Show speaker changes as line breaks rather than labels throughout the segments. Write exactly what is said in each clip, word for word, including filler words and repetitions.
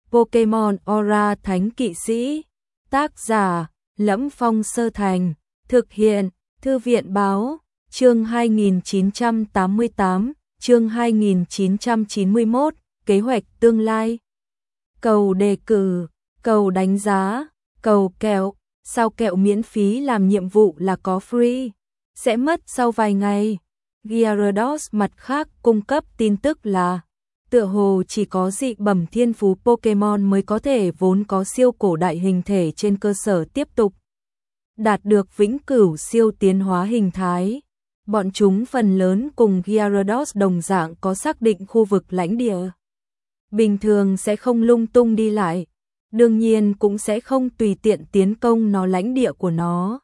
Pokemon Aura Thánh Kỵ Sĩ. Tác giả: Lẫm Phong Sơ Thành. Thực hiện: Thư viện Báo. Chương hai nghìn chín trăm tám mươi tám, chương hai nghìn chín trăm chín mươi mốt, kế hoạch tương lai. Cầu đề cử, cầu đánh giá, cầu kẹo, sao kẹo miễn phí làm nhiệm vụ là có free, sẽ mất sau vài ngày. Gyarados mặt khác cung cấp tin tức là tựa hồ chỉ có dị bẩm thiên phú Pokemon mới có thể vốn có siêu cổ đại hình thể trên cơ sở tiếp tục đạt được vĩnh cửu siêu tiến hóa hình thái. Bọn chúng phần lớn cùng Gyarados đồng dạng có xác định khu vực lãnh địa. Bình thường sẽ không lung tung đi lại, đương nhiên cũng sẽ không tùy tiện tiến công nó lãnh địa của nó.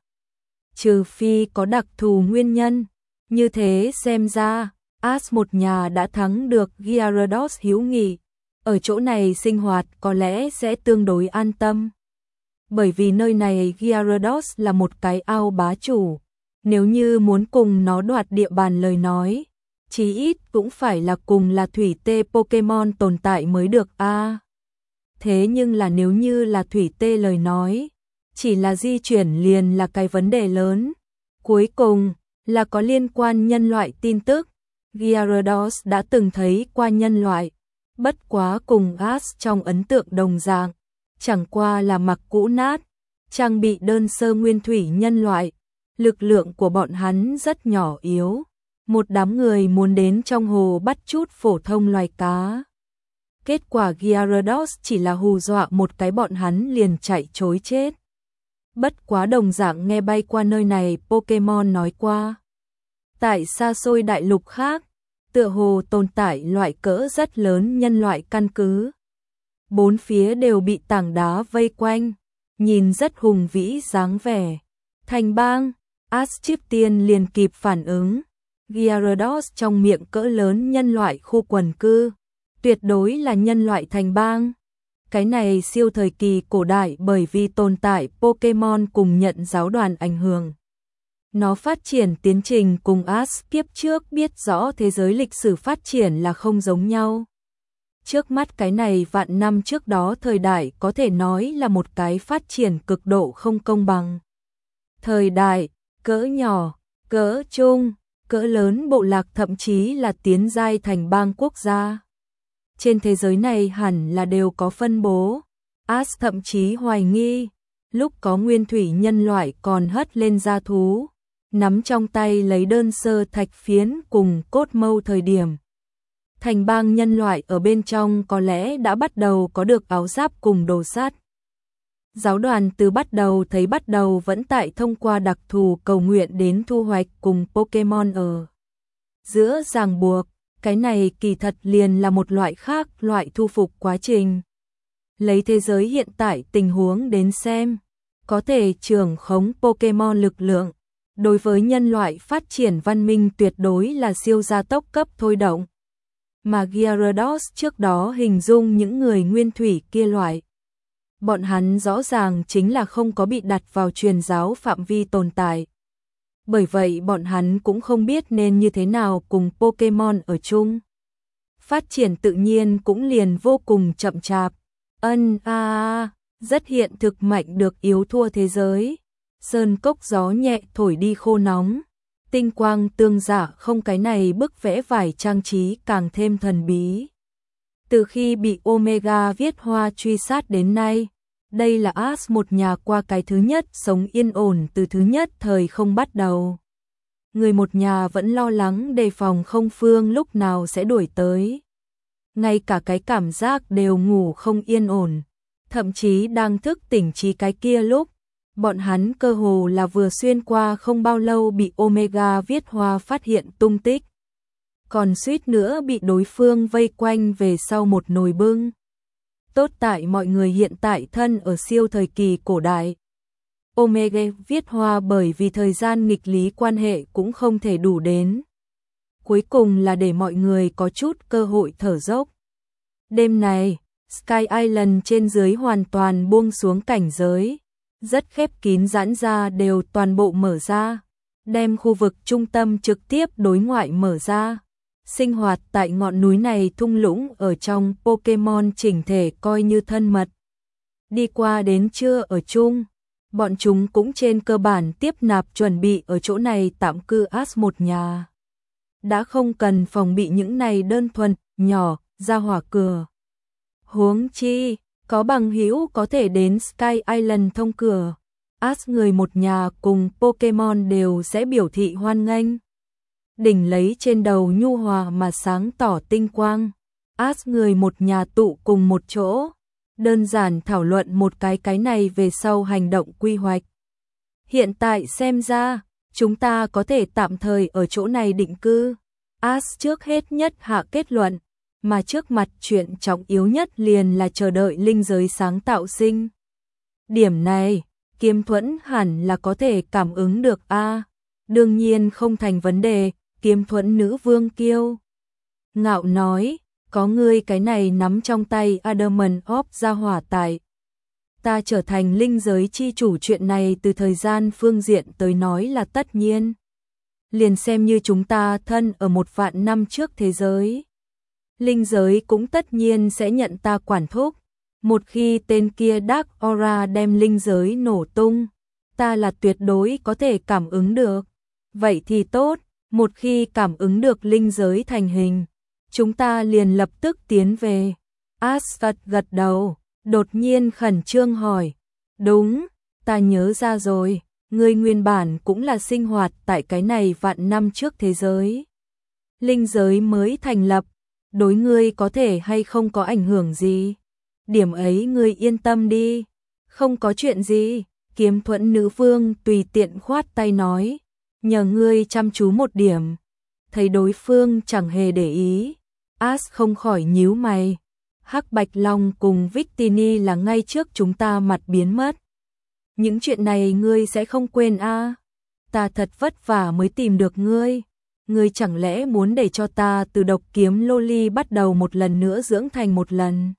Trừ phi có đặc thù nguyên nhân, như thế xem ra, Ash một nhà đã thắng được Gyarados hữu nghị. Ở chỗ này sinh hoạt có lẽ sẽ tương đối an tâm. Bởi vì nơi này Gyarados là một cái ao bá chủ. Nếu như muốn cùng nó đoạt địa bàn lời nói, chí ít cũng phải là cùng là thủy tê Pokemon tồn tại mới được a. À, thế nhưng là nếu như là thủy tê lời nói, chỉ là di chuyển liền là cái vấn đề lớn. Cuối cùng là có liên quan nhân loại tin tức. Gyarados đã từng thấy qua nhân loại, bất quá cùng Ash trong ấn tượng đồng dạng, chẳng qua là mặc cũ nát, trang bị đơn sơ nguyên thủy nhân loại. Lực lượng của bọn hắn rất nhỏ yếu. Một đám người muốn đến trong hồ bắt chút phổ thông loài cá. Kết quả Gyarados chỉ là hù dọa một cái bọn hắn liền chạy trối chết. Bất quá đồng dạng nghe bay qua nơi này Pokemon nói qua. Tại xa xôi đại lục khác, tựa hồ tồn tại loại cỡ rất lớn nhân loại căn cứ. Bốn phía đều bị tảng đá vây quanh, nhìn rất hùng vĩ dáng vẻ. Thành bang, Ash trước tiên liền kịp phản ứng. Gyarados trong miệng cỡ lớn nhân loại khu quần cư, tuyệt đối là nhân loại thành bang. Cái này siêu thời kỳ cổ đại bởi vì tồn tại Pokemon cùng nhận giáo đoàn ảnh hưởng. Nó phát triển tiến trình cùng Ash kiếp trước biết rõ thế giới lịch sử phát triển là không giống nhau. Trước mắt cái này vạn năm trước đó thời đại có thể nói là một cái phát triển cực độ không công bằng. Thời đại, cỡ nhỏ, cỡ trung, cỡ lớn bộ lạc thậm chí là tiến giai thành bang quốc gia. Trên thế giới này hẳn là đều có phân bố. Ash thậm chí hoài nghi, lúc có nguyên thủy nhân loại còn hất lên da thú, nắm trong tay lấy đơn sơ thạch phiến cùng cốt mâu thời điểm. Thành bang nhân loại ở bên trong có lẽ đã bắt đầu có được áo giáp cùng đồ sắt. Giáo đoàn từ bắt đầu thấy bắt đầu vẫn tại thông qua đặc thù cầu nguyện đến thu hoạch cùng Pokemon ở giữa ràng buộc, cái này kỳ thật liền là một loại khác loại thu phục quá trình. Lấy thế giới hiện tại tình huống đến xem, có thể trưởng khống Pokemon lực lượng, đối với nhân loại phát triển văn minh tuyệt đối là siêu gia tốc cấp thôi động. Mà Gyarados trước đó hình dung những người nguyên thủy kia loại. Bọn hắn rõ ràng chính là không có bị đặt vào truyền giáo phạm vi tồn tại. Bởi vậy bọn hắn cũng không biết nên như thế nào cùng Pokemon ở chung. Phát triển tự nhiên cũng liền vô cùng chậm chạp. Ân a à, rất hiện thực mạnh được yếu thua thế giới. Sơn cốc gió nhẹ thổi đi khô nóng. Tinh quang tương dạ không cái này bức vẽ vải trang trí càng thêm thần bí. Từ khi bị Omega viết hoa truy sát đến nay, đây là Ash một nhà qua cái thứ nhất sống yên ổn từ thứ nhất thời không bắt đầu. Người một nhà vẫn lo lắng đề phòng không phương lúc nào sẽ đuổi tới. Ngay cả cái cảm giác đều ngủ không yên ổn. Thậm chí đang thức tỉnh trí cái kia lúc, bọn hắn cơ hồ là vừa xuyên qua không bao lâu bị Omega viết hoa phát hiện tung tích. Còn suýt nữa bị đối phương vây quanh về sau một nồi bưng. Tốt tại mọi người hiện tại thân ở siêu thời kỳ cổ đại. Omega viết hoa bởi vì thời gian nghịch lý quan hệ cũng không thể đủ đến. Cuối cùng là để mọi người có chút cơ hội thở dốc. Đêm này, Sky Island trên dưới hoàn toàn buông xuống cảnh giới. Rất khép kín giãn ra đều toàn bộ mở ra. Đem khu vực trung tâm trực tiếp đối ngoại mở ra. sinh hoạt tại ngọn núi này thung lũng ở trong Pokemon chỉnh thể coi như thân mật. Đi qua đến trưa ở chung, bọn chúng cũng trên cơ bản tiếp nạp chuẩn bị ở chỗ này tạm cư Ash một nhà. Đã không cần phòng bị những này đơn thuần, nhỏ, ra hỏa cửa. Huống chi, có bằng hữu có thể đến Sky Island thông cửa. Ash người một nhà cùng Pokemon đều sẽ biểu thị hoan nghênh. Đỉnh lấy trên đầu nhu hòa mà sáng tỏ tinh quang. Ash người một nhà tụ cùng một chỗ. Đơn giản thảo luận một cái cái này về sau hành động quy hoạch. Hiện tại xem ra, chúng ta có thể tạm thời ở chỗ này định cư. Ash trước hết nhất hạ kết luận, mà trước mặt chuyện trọng yếu nhất liền là chờ đợi linh giới sáng tạo sinh. Điểm này, Kiếm Thuẫn hẳn là có thể cảm ứng được a. Đương nhiên không thành vấn đề, Kiếm Thuẫn nữ vương kiêu ngạo nói, có ngươi cái này nắm trong tay Adamant Orb ra hỏa tại. Ta trở thành linh giới chi chủ chuyện này từ thời gian phương diện tới nói là tất nhiên. Liền xem như chúng ta thân ở một vạn năm trước thế giới. Linh giới cũng tất nhiên sẽ nhận ta quản thúc. Một khi tên kia Dark Aura đem linh giới nổ tung, ta là tuyệt đối có thể cảm ứng được. Vậy thì tốt, một khi cảm ứng được linh giới thành hình, chúng ta liền lập tức tiến về. Asphalt gật đầu, đột nhiên khẩn trương hỏi. Đúng, ta nhớ ra rồi, ngươi nguyên bản cũng là sinh hoạt tại cái này vạn năm trước thế giới. Linh giới mới thành lập, đối ngươi có thể hay không có ảnh hưởng gì? Điểm ấy ngươi yên tâm đi, không có chuyện gì. Kiếm Thuẫn nữ vương tùy tiện khoát tay nói, nhờ ngươi chăm chú một điểm. Thấy đối phương chẳng hề để ý, Ash không khỏi nhíu mày. Hắc Bạch Long cùng Victini là ngay trước chúng ta mặt biến mất. Những chuyện này ngươi sẽ không quên a? À? Ta thật vất vả mới tìm được ngươi. Ngươi chẳng lẽ muốn để cho ta từ độc kiếm Loli bắt đầu một lần nữa dưỡng thành một lần?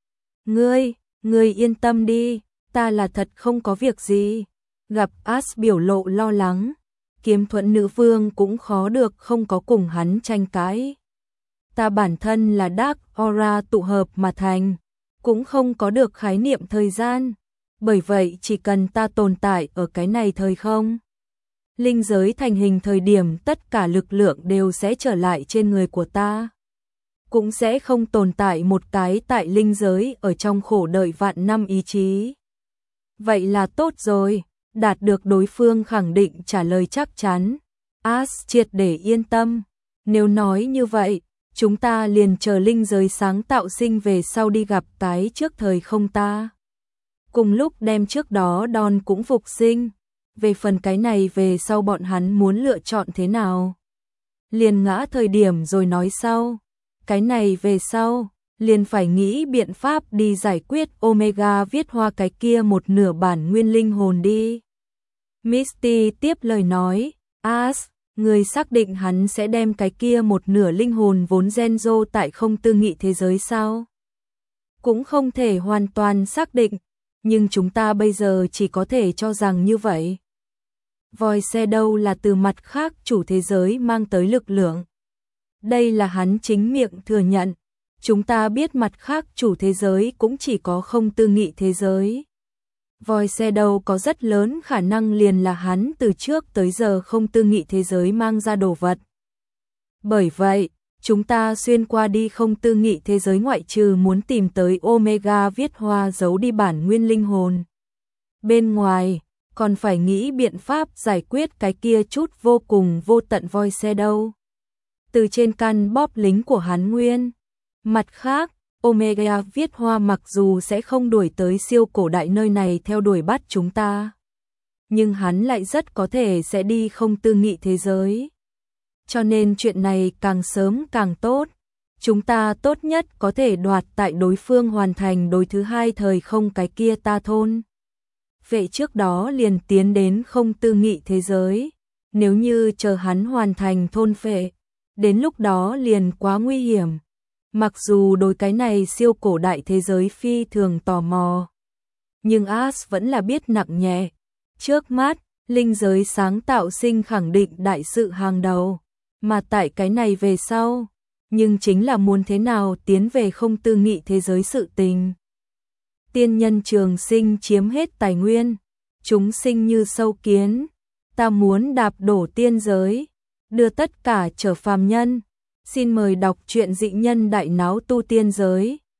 Ngươi, ngươi yên tâm đi, ta là thật không có việc gì. Gặp Ash biểu lộ lo lắng, Kiếm Thuẫn nữ vương cũng khó được không có cùng hắn tranh cãi. Ta bản thân là Dark Aura tụ hợp mà thành, cũng không có được khái niệm thời gian. Bởi vậy chỉ cần ta tồn tại ở cái này thời không, linh giới thành hình thời điểm tất cả lực lượng đều sẽ trở lại trên người của ta. Cũng sẽ không tồn tại một cái tại linh giới ở trong khổ đợi vạn năm ý chí. Vậy là tốt rồi, đạt được đối phương khẳng định trả lời chắc chắn. Ash triệt để yên tâm. Nếu nói như vậy, chúng ta liền chờ linh giới sáng tạo sinh về sau đi gặp cái trước thời không ta. Cùng lúc đem trước đó Don cũng phục sinh. Về phần cái này về sau bọn hắn muốn lựa chọn thế nào? Liền ngã thời điểm rồi nói sau. Cái này về sau, liền phải nghĩ biện pháp đi giải quyết Omega viết hoa cái kia một nửa bản nguyên linh hồn đi. Misty tiếp lời nói, Ash, người xác định hắn sẽ đem cái kia một nửa linh hồn vốn Genzo tại không tư nghị thế giới sao? Cũng không thể hoàn toàn xác định, nhưng chúng ta bây giờ chỉ có thể cho rằng như vậy. Void Shadow là từ mặt khác chủ thế giới mang tới lực lượng. Đây là hắn chính miệng thừa nhận. Chúng ta biết mặt khác chủ thế giới cũng chỉ có không tư nghị thế giới. Void Shadow có rất lớn khả năng liền là hắn từ trước tới giờ không tư nghị thế giới mang ra đồ vật. Bởi vậy, chúng ta xuyên qua đi không tư nghị thế giới ngoại trừ muốn tìm tới Omega viết hoa giấu đi bản nguyên linh hồn. Bên ngoài, còn phải nghĩ biện pháp giải quyết cái kia chút vô cùng vô tận Void Shadow. Từ trên căn bóp lính của hắn nguyên. Mặt khác, Omega viết hoa mặc dù sẽ không đuổi tới siêu cổ đại nơi này theo đuổi bắt chúng ta. Nhưng hắn lại rất có thể sẽ đi không tư nghị thế giới. Cho nên chuyện này càng sớm càng tốt. Chúng ta tốt nhất có thể đoạt tại đối phương hoàn thành đối thứ hai thời không cái kia ta thôn. Vậy trước đó liền tiến đến không tư nghị thế giới. Nếu như chờ hắn hoàn thành thôn phệ, đến lúc đó liền quá nguy hiểm. Mặc dù đối cái này siêu cổ đại thế giới phi thường tò mò, nhưng Ash vẫn là biết nặng nhẹ. Trước mắt, linh giới sáng tạo sinh khẳng định đại sự hàng đầu, mà tại cái này về sau, nhưng chính là muốn thế nào tiến về không tư nghị thế giới sự tình. Tiên nhân trường sinh chiếm hết tài nguyên, chúng sinh như sâu kiến, ta muốn đạp đổ tiên giới, đưa tất cả trở phàm nhân. Xin mời đọc truyện Dị Nhân Đại Náo Tu Tiên Giới.